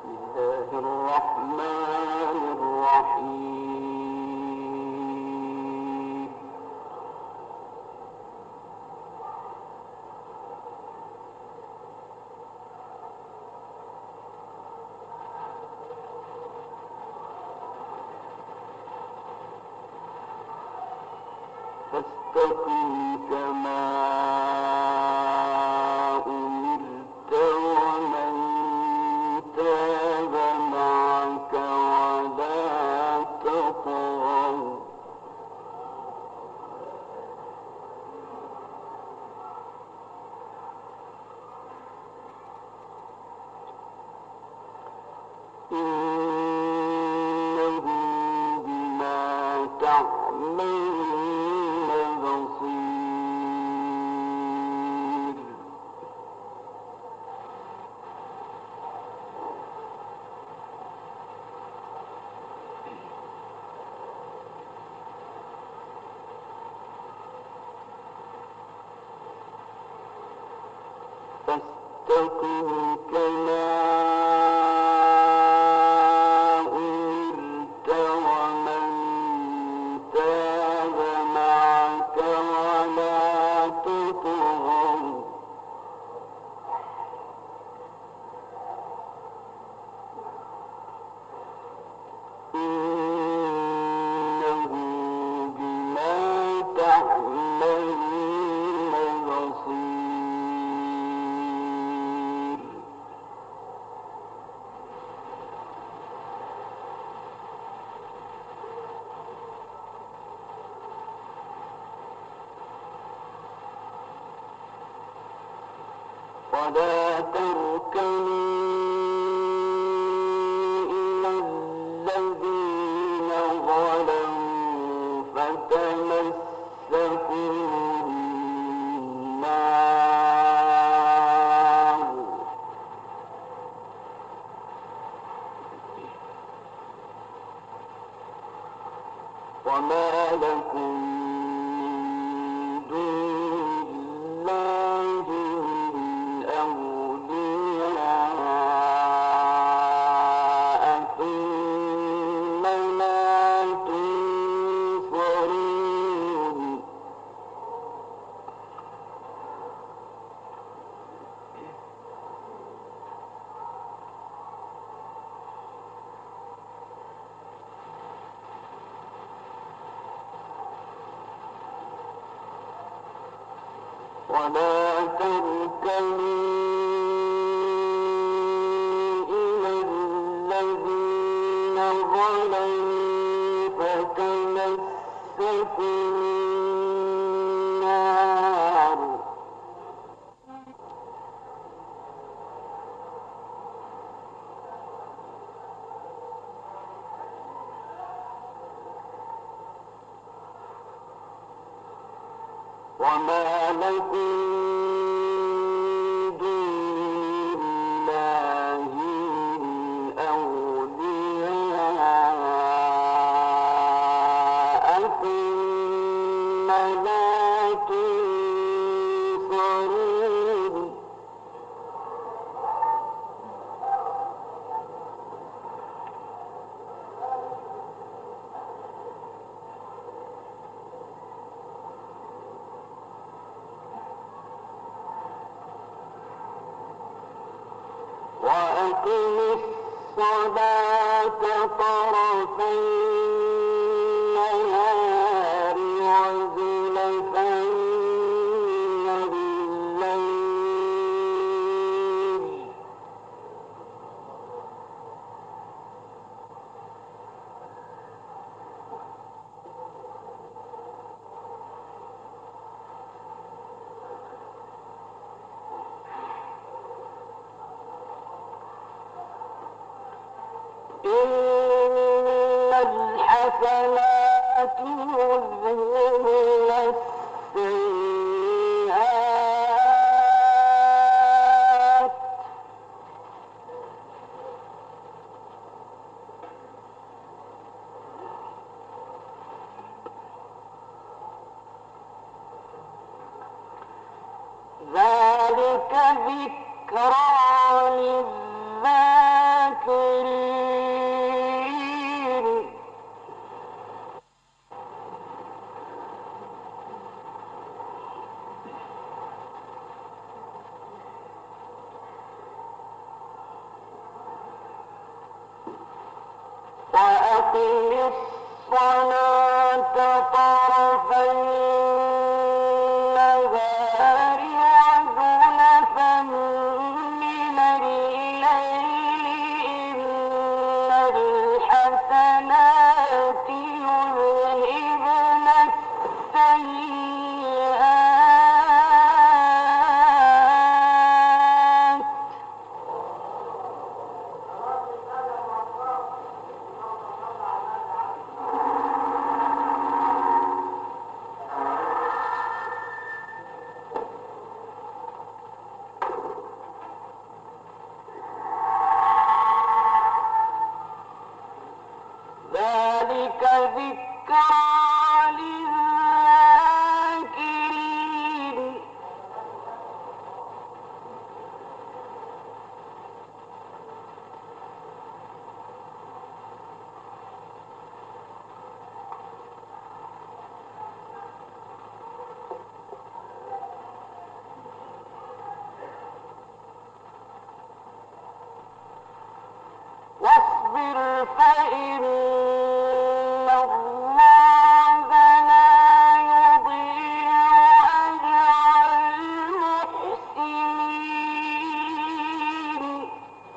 الله الرحمن الرحيم. فاستقم كما أمرت ومن تاب معك ولا تطغوا إنه بما تعملون بصير. فاستقم كما أمرت ومن تاب معك ولا تطغوا إنه بما تعملون بصير. ولا تركنوا إلى الذين ظلموا فتمسكوا النار وما لكم من دون الله من أولياء ثم لا تنصرون. ولا تركنوا إلى الذين ظلموا فتمسكوا النار وما لكم من دون الله من أولياء ثم لا تنصرون. وأقم الصلاة طرفي النهار وزلفا من الليل إن الحسنات يذهبن السيئات ذلك ذكرى للذاكرين. ذلك ذكرى للذاكرين. واصبر فإن الله لا يضيع أجر المحسنين.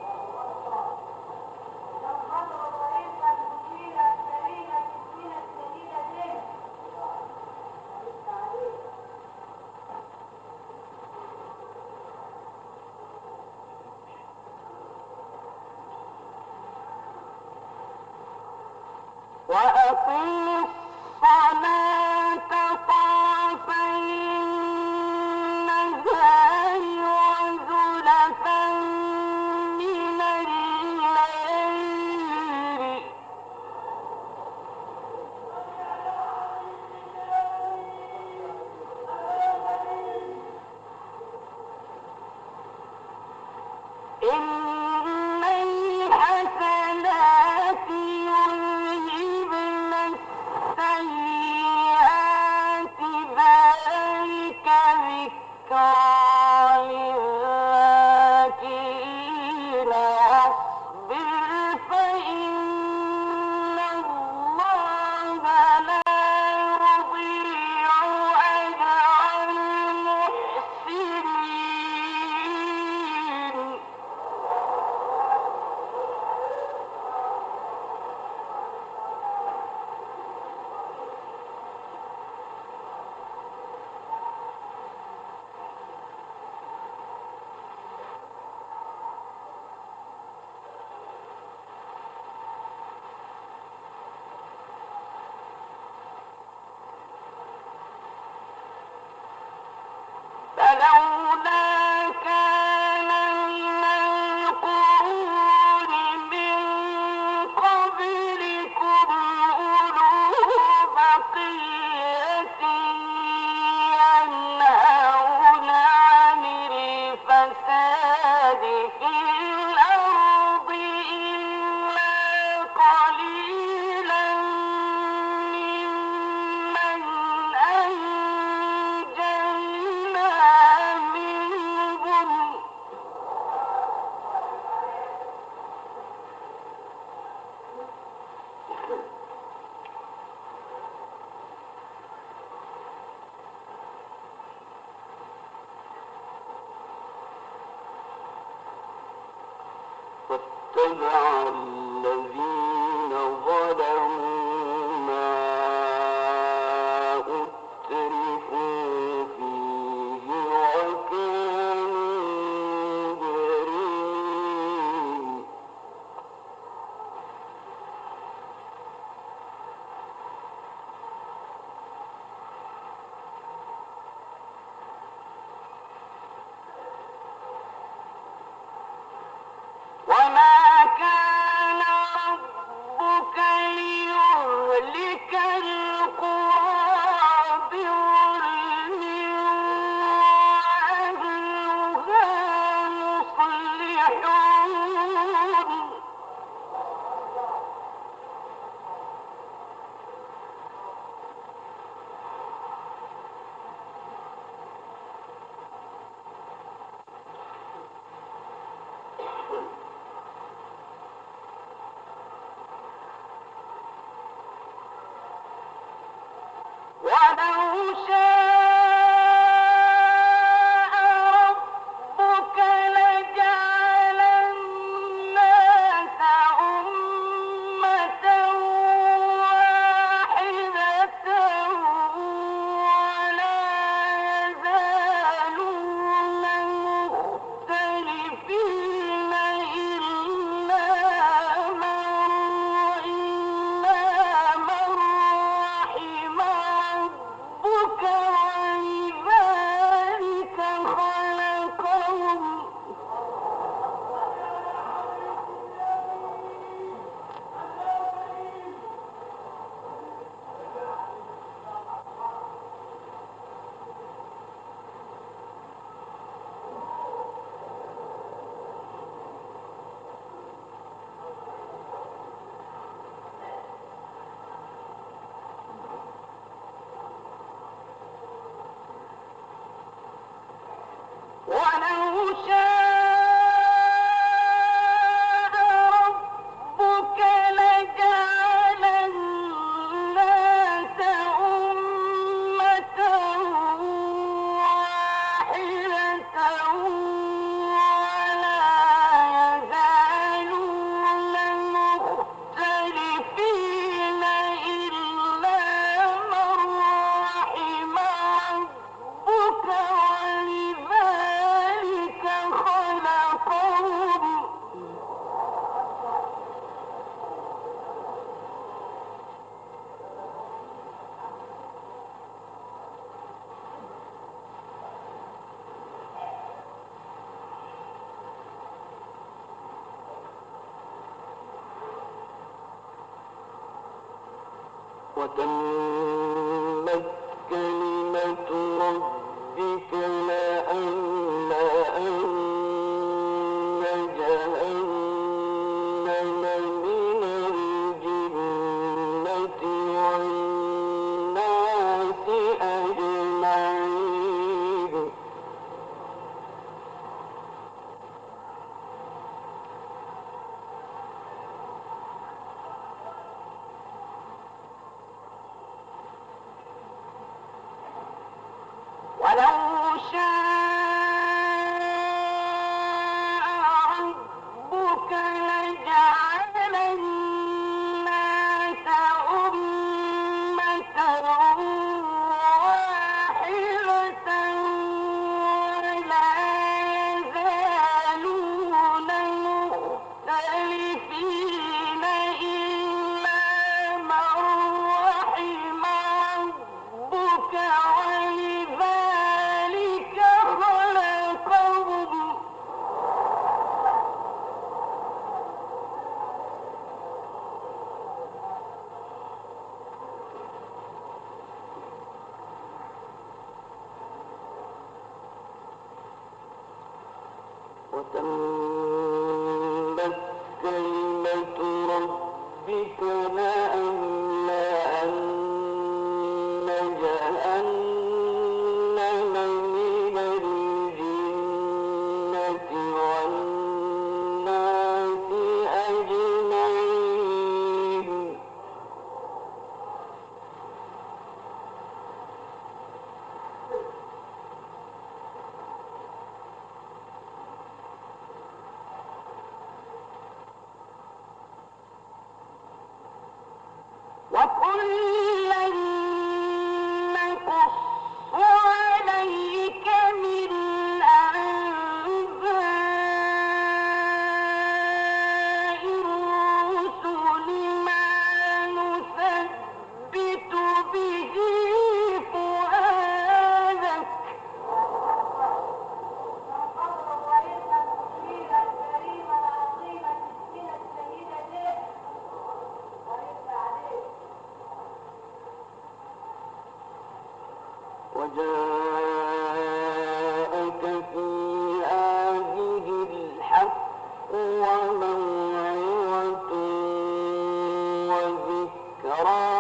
وأقم الصلاة طرفي النهار وزلفا من الليل إن الحسنات يذهبن السيئات ذلك ذكرى للذاكرين. واصبر فإن الله لا يضيع أجر المحسنين. فلولا كان من القرون من قبلكم أولو بقية ينهون عن الفساد في الأرض إلا قليلا ممن أنجينا منهم. واتبع الذين ظلموا ما أترفوا فيه وكانوا مجرمين. وما كان ربك وتمت كلمة ربك لأملأن جهنم من الجنة والناس أجمعين ولو شاء ربك لجعل الناس أمة واحدة ولا يزالون مختلفين إلا من رحم ربك ولذلك خلقهم وتمت كلمة ربك لأملأن جهنم من الجنة والناس أجمعين وكلا نقص عليك من أنباء الرسل ما نثبت به فؤادك وجاءك في هذه الحق وموعظة وذكرى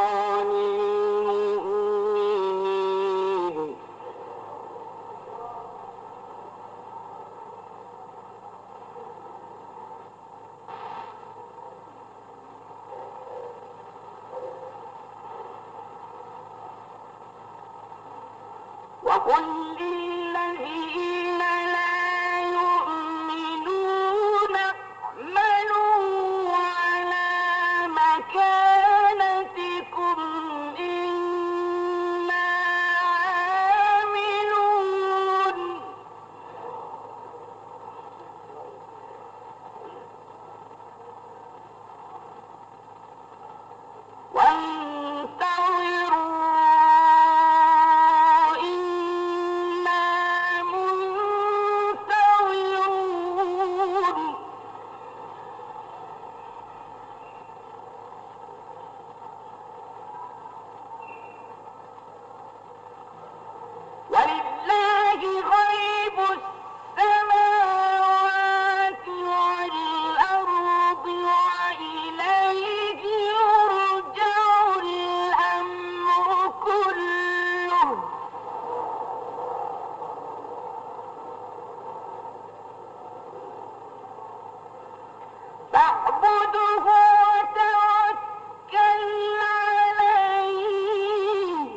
للمؤمنين وقل للذين لا يؤمنون اعملوا على مكانتكم إنا عاملون وانتظروا إنا منتظرون ولله غيب السماوات والأرض وإليه يرجع الأمر كله فاعبده وتوكل عليه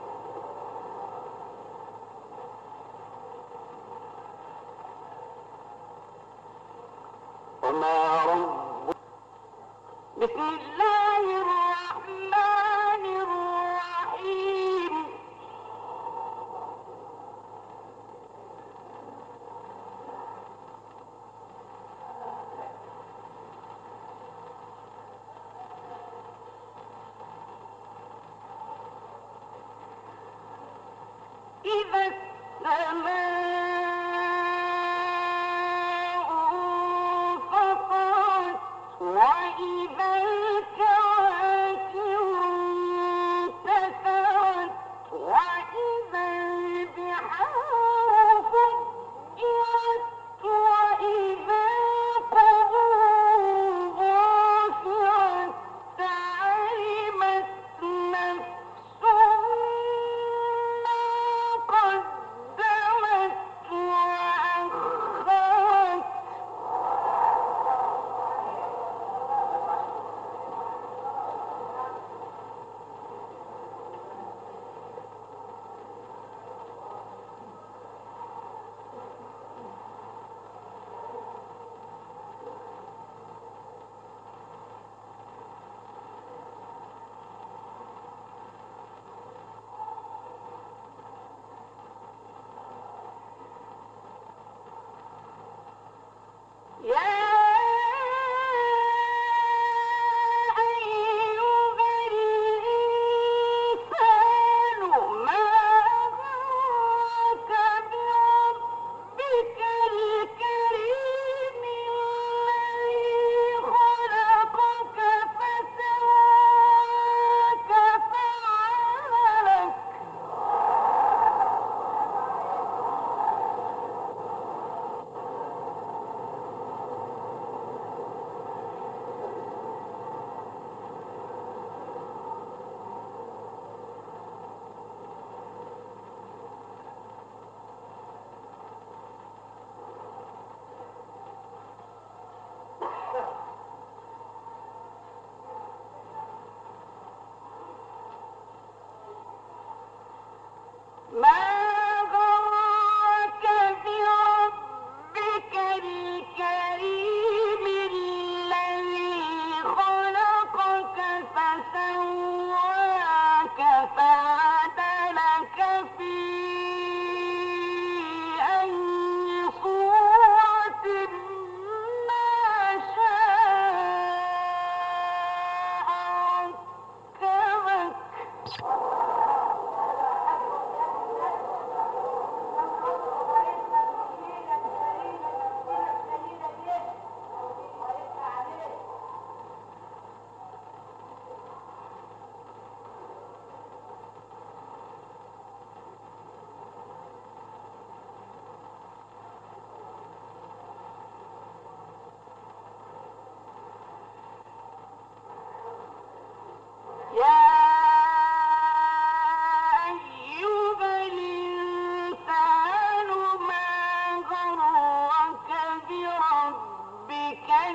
وما ربك بسم الله الرحمن الرحيم إذا السماء انفطرت وإذا الكواكب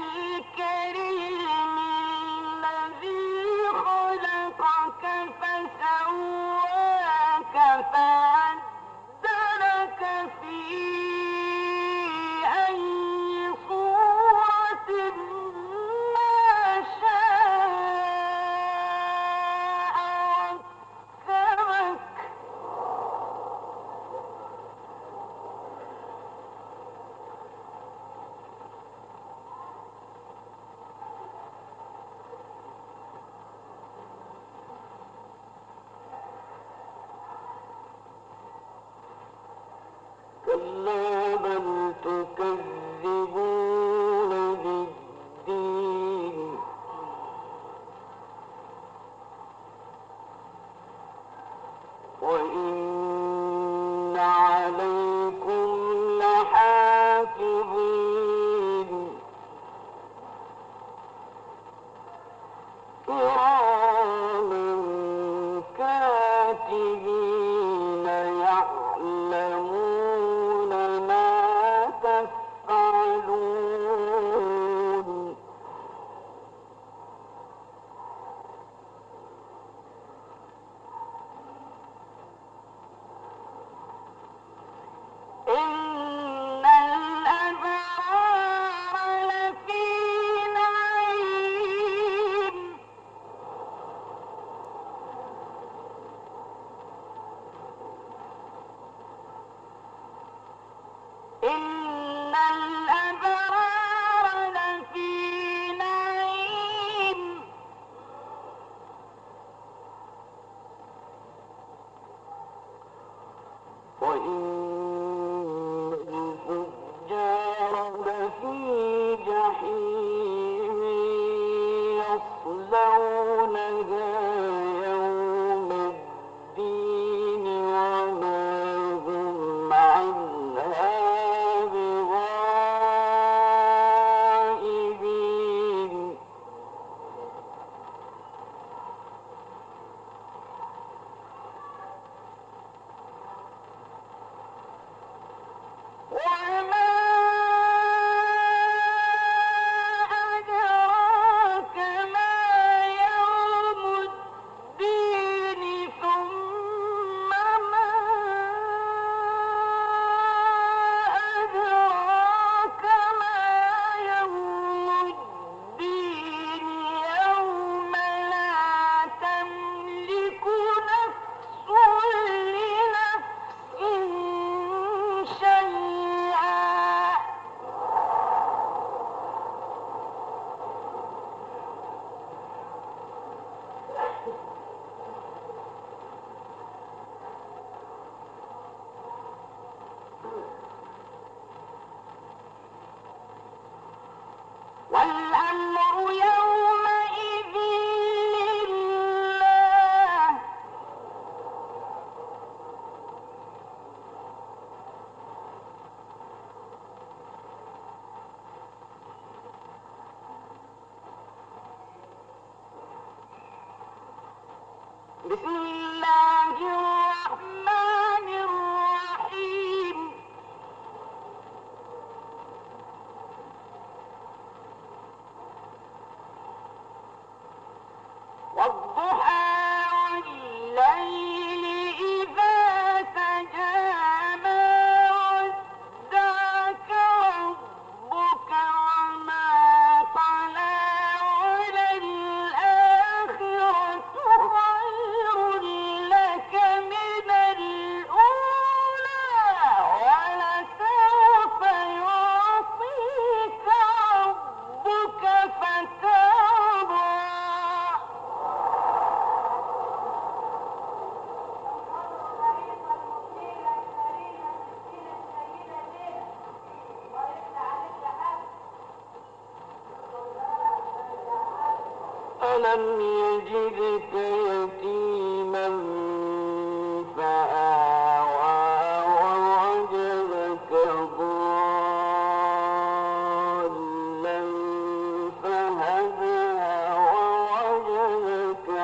الكريم الذي خلقك فسواك فعدلك في أي صورة ما شاء ركبك. كلا بل تكذبون بالدين وإن عليكم لحافظين كراما كاتبين يعلمون ما تفعلون. إن الأبرار لفي نعيم إن الأبرار لفي نعيم وإن الفجار لفي جحيم يصلونها يوم الدين وما هم عنها بغائبين. وما أدراك ما يوم الدين ثم ما أدراك ما يوم الدين يوم لا تملك نفس لنفس شيئا والأمر يومئذ لله بسم الله الرحمن الرحيم والضحى والليل إذا سجى ما ودعك ربك وما قلى وللآخرة خير لك من الأولى ولسوف يعطيك ربك فترضى. ألم يجدك يتيما فآوى ووجدك ضالا فهدى ووجدك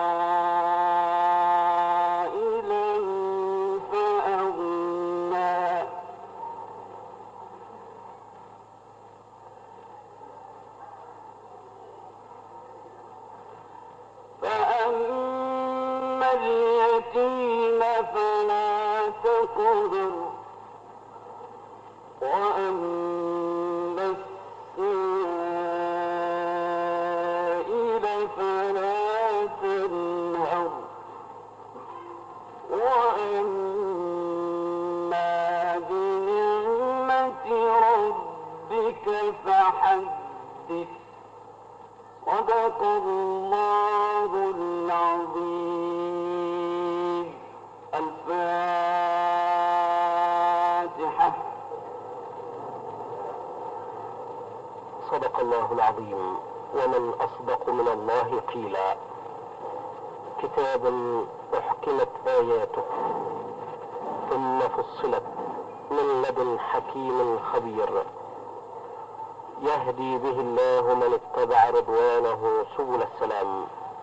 عائلا فأغنى اليتيم فلا تقهر وأما السائل فلا تنهر وأما بنعمة ربك فحدث صدق الله العظيم. الفاتحة. صدق الله العظيم. ومن أصدق من الله قيلا. كتاب أحكمت آياته ثم فصلت من لدن حكيم خبير يهدي به الله من اتبع رضوانه سبل السلام.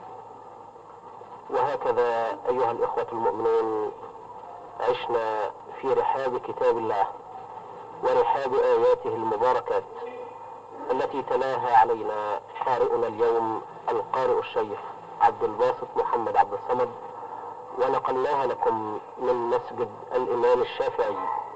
وهكذا أيها الإخوة المؤمنون عشنا في رحاب كتاب الله ورحاب آياته المباركات التي تلاها علينا قارئنا اليوم القارئ الشيخ عبد الباسط محمد عبد الصمد، ونقلناها لكم من مسجد الإمام الشافعي